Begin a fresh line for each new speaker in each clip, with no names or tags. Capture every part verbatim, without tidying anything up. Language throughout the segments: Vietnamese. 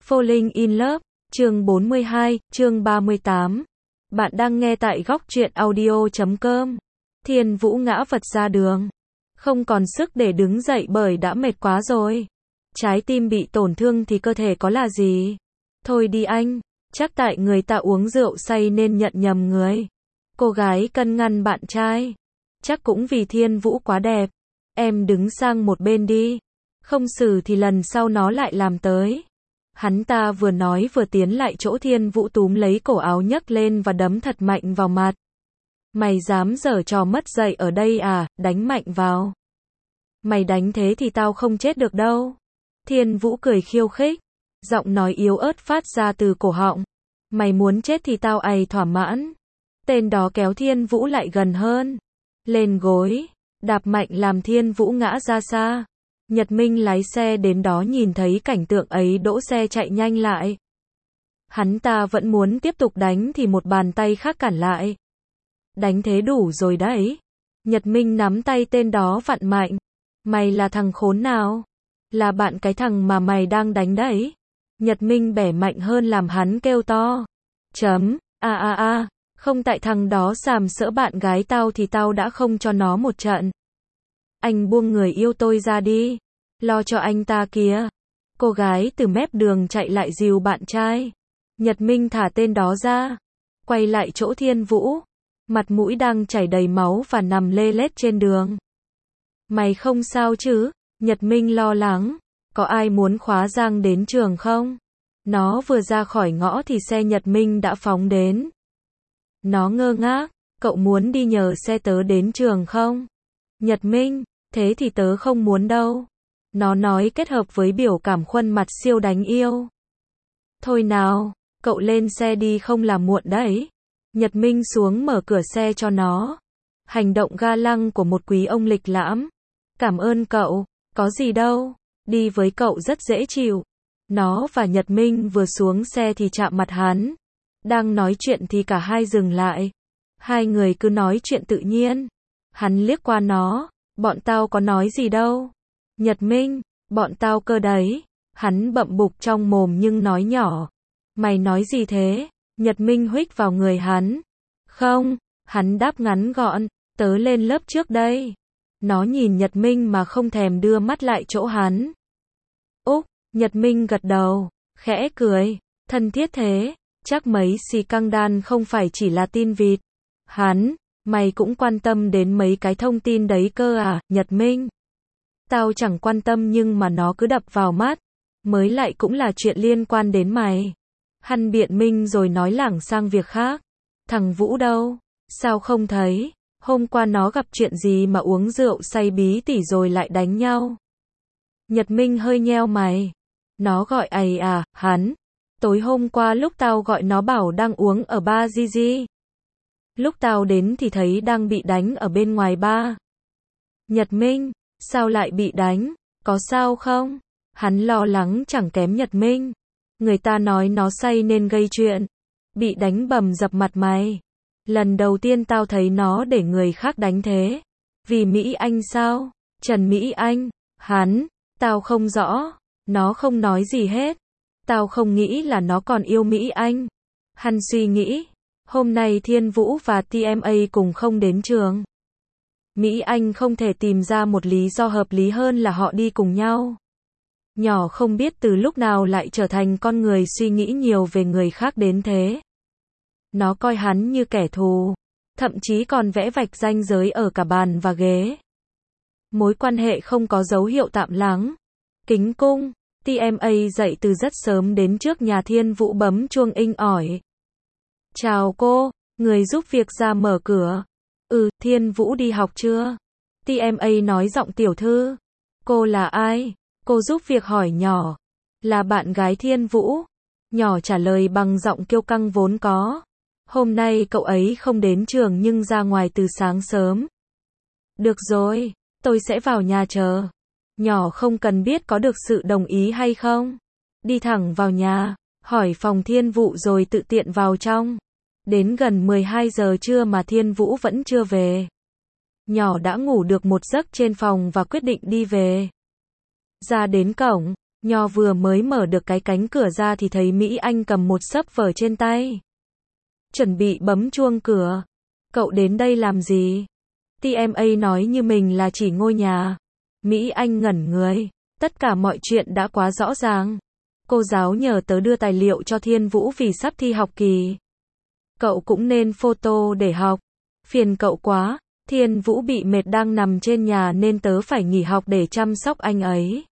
Falling in Love, chương bốn mươi hai, chương ba mươi tám. Bạn đang nghe tại góc truyện audio chấm com. Thiên Vũ ngã vật ra đường. Không còn sức để đứng dậy bởi đã mệt quá rồi. Trái tim bị tổn thương thì cơ thể có là gì? Thôi đi anh, chắc tại người ta uống rượu say nên nhận nhầm người. Cô gái cân ngăn bạn trai. Chắc cũng vì Thiên Vũ quá đẹp. Em đứng sang một bên đi. Không xử thì lần sau nó lại làm tới. Hắn ta vừa nói vừa tiến lại chỗ Thiên Vũ túm lấy cổ áo nhấc lên và đấm thật mạnh vào mặt. Mày dám giở trò mất dạy ở đây à, đánh mạnh vào. Mày đánh thế thì tao không chết được đâu. Thiên Vũ cười khiêu khích. Giọng nói yếu ớt phát ra từ cổ họng. Mày muốn chết thì tao ày thỏa mãn. Tên đó kéo Thiên Vũ lại gần hơn. Lên gối. Đạp mạnh làm Thiên Vũ ngã ra xa. Nhật Minh lái xe đến đó nhìn thấy cảnh tượng ấy đỗ xe chạy nhanh lại. Hắn ta vẫn muốn tiếp tục đánh thì một bàn tay khác cản lại. Đánh thế đủ rồi đấy. Nhật Minh nắm tay tên đó vặn mạnh. Mày là thằng khốn nào? Là bạn cái thằng mà mày đang đánh đấy. Nhật Minh bẻ mạnh hơn làm hắn kêu to. Chấm, a a a, không tại thằng đó sàm sỡ bạn gái tao thì tao đã không cho nó một trận. Anh buông người yêu tôi ra đi. Lo cho anh ta kìa. Cô gái từ mép đường chạy lại dìu bạn trai. Nhật Minh thả tên đó ra. Quay lại chỗ Thiên Vũ. Mặt mũi đang chảy đầy máu và nằm lê lết trên đường. Mày không sao chứ? Nhật Minh lo lắng. Có ai muốn khóa Giang đến trường không? Nó vừa ra khỏi ngõ thì xe Nhật Minh đã phóng đến. Nó ngơ ngác. Cậu muốn đi nhờ xe tớ đến trường không? Nhật Minh, thế thì tớ không muốn đâu. Nó nói kết hợp với biểu cảm khuôn mặt siêu đánh yêu. Thôi nào, cậu lên xe đi không là muộn đấy. Nhật Minh xuống mở cửa xe cho nó. Hành động ga lăng của một quý ông lịch lãm. Cảm ơn cậu, có gì đâu, đi với cậu rất dễ chịu. Nó và Nhật Minh vừa xuống xe thì chạm mặt hắn. Đang nói chuyện thì cả hai dừng lại. Hai người cứ nói chuyện tự nhiên. Hắn liếc qua nó, bọn tao có nói gì đâu. Nhật Minh, bọn tao cơ đấy. Hắn bậm bục trong mồm nhưng nói nhỏ. Mày nói gì thế? Nhật Minh huých vào người hắn. Không, hắn đáp ngắn gọn, tớ lên lớp trước đây. Nó nhìn Nhật Minh mà không thèm đưa mắt lại chỗ hắn. Úc, Nhật Minh gật đầu, khẽ cười, thân thiết thế, chắc mấy xì căng đan không phải chỉ là tin vịt. Hắn, mày cũng quan tâm đến mấy cái thông tin đấy cơ à, Nhật Minh? Tao chẳng quan tâm nhưng mà nó cứ đập vào mắt, mới lại cũng là chuyện liên quan đến mày. Hắn biện minh rồi nói lảng sang việc khác. Thằng Vũ đâu? Sao không thấy? Hôm qua nó gặp chuyện gì mà uống rượu say bí tỉ rồi lại đánh nhau? Nhật Minh hơi nheo mày. Nó gọi ầy à, hắn. Tối hôm qua lúc tao gọi nó bảo đang uống ở bar Gigi. Lúc tao đến thì thấy đang bị đánh ở bên ngoài bar. Nhật Minh, sao lại bị đánh? Có sao không? Hắn lo lắng chẳng kém Nhật Minh. Người ta nói nó say nên gây chuyện. Bị đánh bầm dập mặt mày. Lần đầu tiên tao thấy nó để người khác đánh thế. Vì Mỹ Anh sao? Trần Mỹ Anh? Hắn? Tao không rõ. Nó không nói gì hết. Tao không nghĩ là nó còn yêu Mỹ Anh. Hắn suy nghĩ. Hôm nay Thiên Vũ và tê em a cùng không đến trường. Mỹ Anh không thể tìm ra một lý do hợp lý hơn là họ đi cùng nhau. Nhỏ không biết từ lúc nào lại trở thành con người suy nghĩ nhiều về người khác đến thế. Nó coi hắn như kẻ thù, thậm chí còn vẽ vạch ranh giới ở cả bàn và ghế. Mối quan hệ không có dấu hiệu tạm lắng. Kính cung, tê em a dậy từ rất sớm đến trước nhà Thiên Vũ bấm chuông inh ỏi. Chào cô, người giúp việc ra mở cửa. Ừ, Thiên Vũ đi học chưa? tê em a nói giọng tiểu thư. Cô là ai? Cô giúp việc hỏi nhỏ. Là bạn gái Thiên Vũ. Nhỏ trả lời bằng giọng kiêu căng vốn có. Hôm nay cậu ấy không đến trường nhưng ra ngoài từ sáng sớm. Được rồi, tôi sẽ vào nhà chờ. Nhỏ không cần biết có được sự đồng ý hay không. Đi thẳng vào nhà, hỏi phòng Thiên Vũ rồi tự tiện vào trong. Đến gần mười hai giờ trưa mà Thiên Vũ vẫn chưa về. Nhỏ đã ngủ được một giấc trên phòng và quyết định đi về. Ra đến cổng, Nho vừa mới mở được cái cánh cửa ra thì thấy Mỹ Anh cầm một xấp vở trên tay. Chuẩn bị bấm chuông cửa. Cậu đến đây làm gì? tê em a nói như mình là chỉ ngôi nhà. Mỹ Anh ngẩn người. Tất cả mọi chuyện đã quá rõ ràng. Cô giáo nhờ tớ đưa tài liệu cho Thiên Vũ vì sắp thi học kỳ. Cậu cũng nên photo để học. Phiền cậu quá. Thiên Vũ bị mệt đang nằm trên nhà nên tớ phải nghỉ học để chăm sóc anh ấy.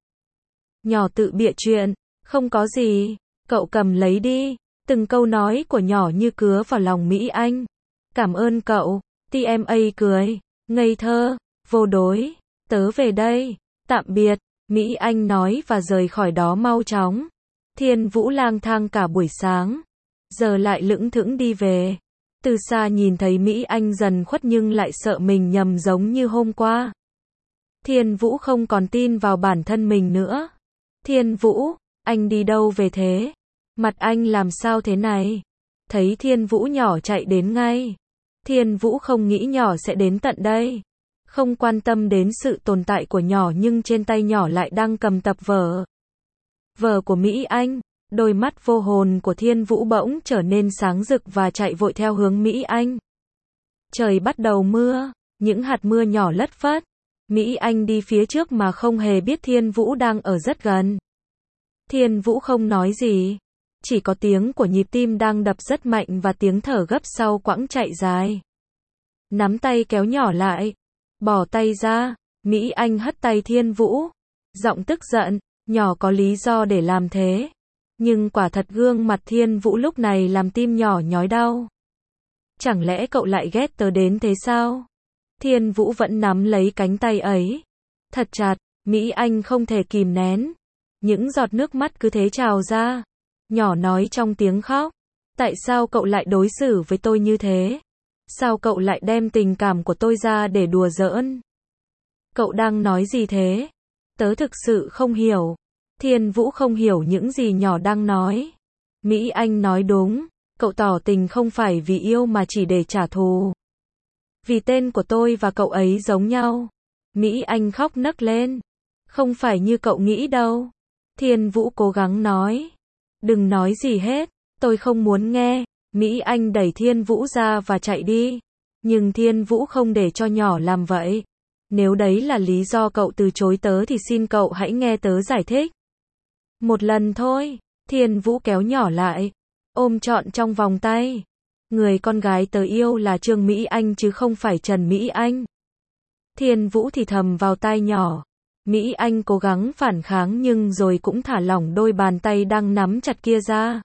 Nhỏ tự bịa chuyện. Không có gì. Cậu cầm lấy đi. Từng câu nói của nhỏ như cứa vào lòng Mỹ Anh. Cảm ơn cậu. tê em a cười. Ngây thơ. Vô đối. Tớ về đây. Tạm biệt. Mỹ Anh nói và rời khỏi đó mau chóng. Thiên Vũ lang thang cả buổi sáng. Giờ lại lững thững đi về. Từ xa nhìn thấy Mỹ Anh dần khuất nhưng lại sợ mình nhầm giống như hôm qua. Thiên Vũ không còn tin vào bản thân mình nữa. Thiên Vũ, anh đi đâu về thế? Mặt anh làm sao thế này? Thấy Thiên Vũ nhỏ chạy đến ngay. Thiên Vũ không nghĩ nhỏ sẽ đến tận đây. Không quan tâm đến sự tồn tại của nhỏ nhưng trên tay nhỏ lại đang cầm tập vở. Vở của Mỹ Anh. Đôi mắt vô hồn của Thiên Vũ bỗng trở nên sáng rực và chạy vội theo hướng Mỹ Anh. Trời bắt đầu mưa. Những hạt mưa nhỏ lất phất. Mỹ Anh đi phía trước mà không hề biết Thiên Vũ đang ở rất gần. Thiên Vũ không nói gì. Chỉ có tiếng của nhịp tim đang đập rất mạnh và tiếng thở gấp sau quãng chạy dài. Nắm tay kéo nhỏ lại. Bỏ tay ra. Mỹ Anh hất tay Thiên Vũ. Giọng tức giận. Nhỏ có lý do để làm thế. Nhưng quả thật gương mặt Thiên Vũ lúc này làm tim nhỏ nhói đau. Chẳng lẽ cậu lại ghét tớ đến thế sao? Thiên Vũ vẫn nắm lấy cánh tay ấy. Thật chặt. Mỹ Anh không thể kìm nén. Những giọt nước mắt cứ thế trào ra. Nhỏ nói trong tiếng khóc. Tại sao cậu lại đối xử với tôi như thế? Sao cậu lại đem tình cảm của tôi ra để đùa giỡn? Cậu đang nói gì thế? Tớ thực sự không hiểu. Thiên Vũ không hiểu những gì nhỏ đang nói. Mỹ Anh nói đúng. Cậu tỏ tình không phải vì yêu mà chỉ để trả thù. Vì tên của tôi và cậu ấy giống nhau. Mỹ Anh khóc nấc lên. Không phải như cậu nghĩ đâu. Thiên Vũ cố gắng nói. Đừng nói gì hết. Tôi không muốn nghe. Mỹ Anh đẩy Thiên Vũ ra và chạy đi. Nhưng Thiên Vũ không để cho nhỏ làm vậy. Nếu đấy là lý do cậu từ chối tớ thì xin cậu hãy nghe tớ giải thích. Một lần thôi. Thiên Vũ kéo nhỏ lại. Ôm trọn trong vòng tay. Người con gái tớ yêu là Trương Mỹ Anh chứ không phải Trần Mỹ Anh. Thiên Vũ thì thầm vào tai nhỏ. Mỹ Anh cố gắng phản kháng nhưng rồi cũng thả lỏng đôi bàn tay đang nắm chặt kia ra.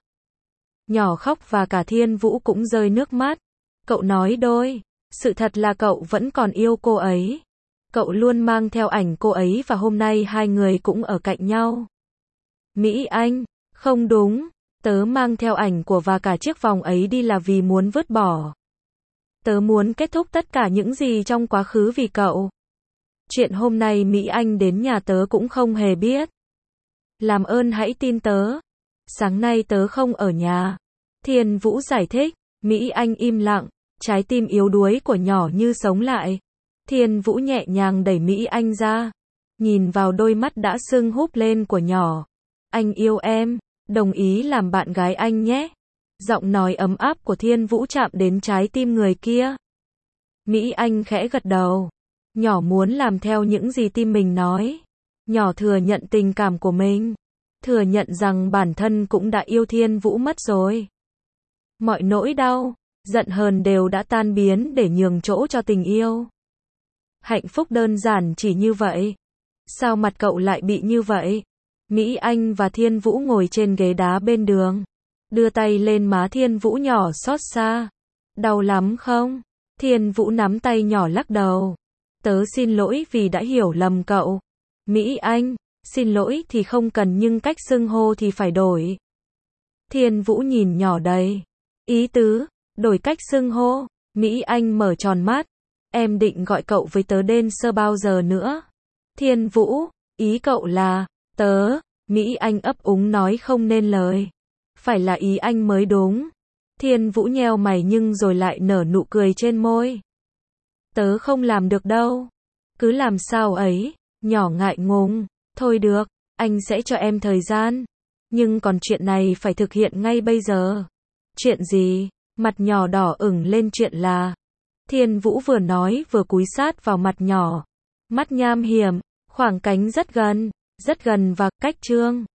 Nhỏ khóc và cả Thiên Vũ cũng rơi nước mắt. Cậu nói đôi. Sự thật là cậu vẫn còn yêu cô ấy. Cậu luôn mang theo ảnh cô ấy và hôm nay hai người cũng ở cạnh nhau. Mỹ Anh, không đúng. Tớ mang theo ảnh của và cả chiếc vòng ấy đi là vì muốn vứt bỏ. Tớ muốn kết thúc tất cả những gì trong quá khứ vì cậu. Chuyện hôm nay Mỹ Anh đến nhà tớ cũng không hề biết. Làm ơn hãy tin tớ. Sáng nay tớ không ở nhà. Thiên Vũ giải thích. Mỹ Anh im lặng. Trái tim yếu đuối của nhỏ như sống lại. Thiên Vũ nhẹ nhàng đẩy Mỹ Anh ra. Nhìn vào đôi mắt đã sưng húp lên của nhỏ. Anh yêu em. Đồng ý làm bạn gái anh nhé. Giọng nói ấm áp của Thiên Vũ chạm đến trái tim người kia. Mỹ Anh khẽ gật đầu. Nhỏ muốn làm theo những gì tim mình nói. Nhỏ thừa nhận tình cảm của mình. Thừa nhận rằng bản thân cũng đã yêu Thiên Vũ mất rồi. Mọi nỗi đau, giận hờn đều đã tan biến để nhường chỗ cho tình yêu. Hạnh phúc đơn giản chỉ như vậy. Sao mặt cậu lại bị như vậy? Mỹ Anh và Thiên Vũ ngồi trên ghế đá bên đường. Đưa tay lên má Thiên Vũ nhỏ xót xa. Đau lắm không? Thiên Vũ nắm tay nhỏ lắc đầu. Tớ xin lỗi vì đã hiểu lầm cậu. Mỹ Anh, xin lỗi thì không cần nhưng cách xưng hô thì phải đổi. Thiên Vũ nhìn nhỏ đầy ý tứ, đổi cách xưng hô. Mỹ Anh mở tròn mắt. Em định gọi cậu với tớ đen sơ bao giờ nữa? Thiên Vũ, ý cậu là, tớ, Mỹ Anh ấp úng nói không nên lời. Phải là ý anh mới đúng. Thiên Vũ nheo mày nhưng rồi lại nở nụ cười trên môi. Tớ không làm được đâu. Cứ làm sao ấy, nhỏ ngại ngùng. Thôi được, anh sẽ cho em thời gian. Nhưng còn chuyện này phải thực hiện ngay bây giờ. Chuyện gì? Mặt nhỏ đỏ ửng lên, chuyện là. Thiên Vũ vừa nói vừa cúi sát vào mặt nhỏ. Mắt nham hiểm, khoảng cánh rất gần, rất gần và cách Trương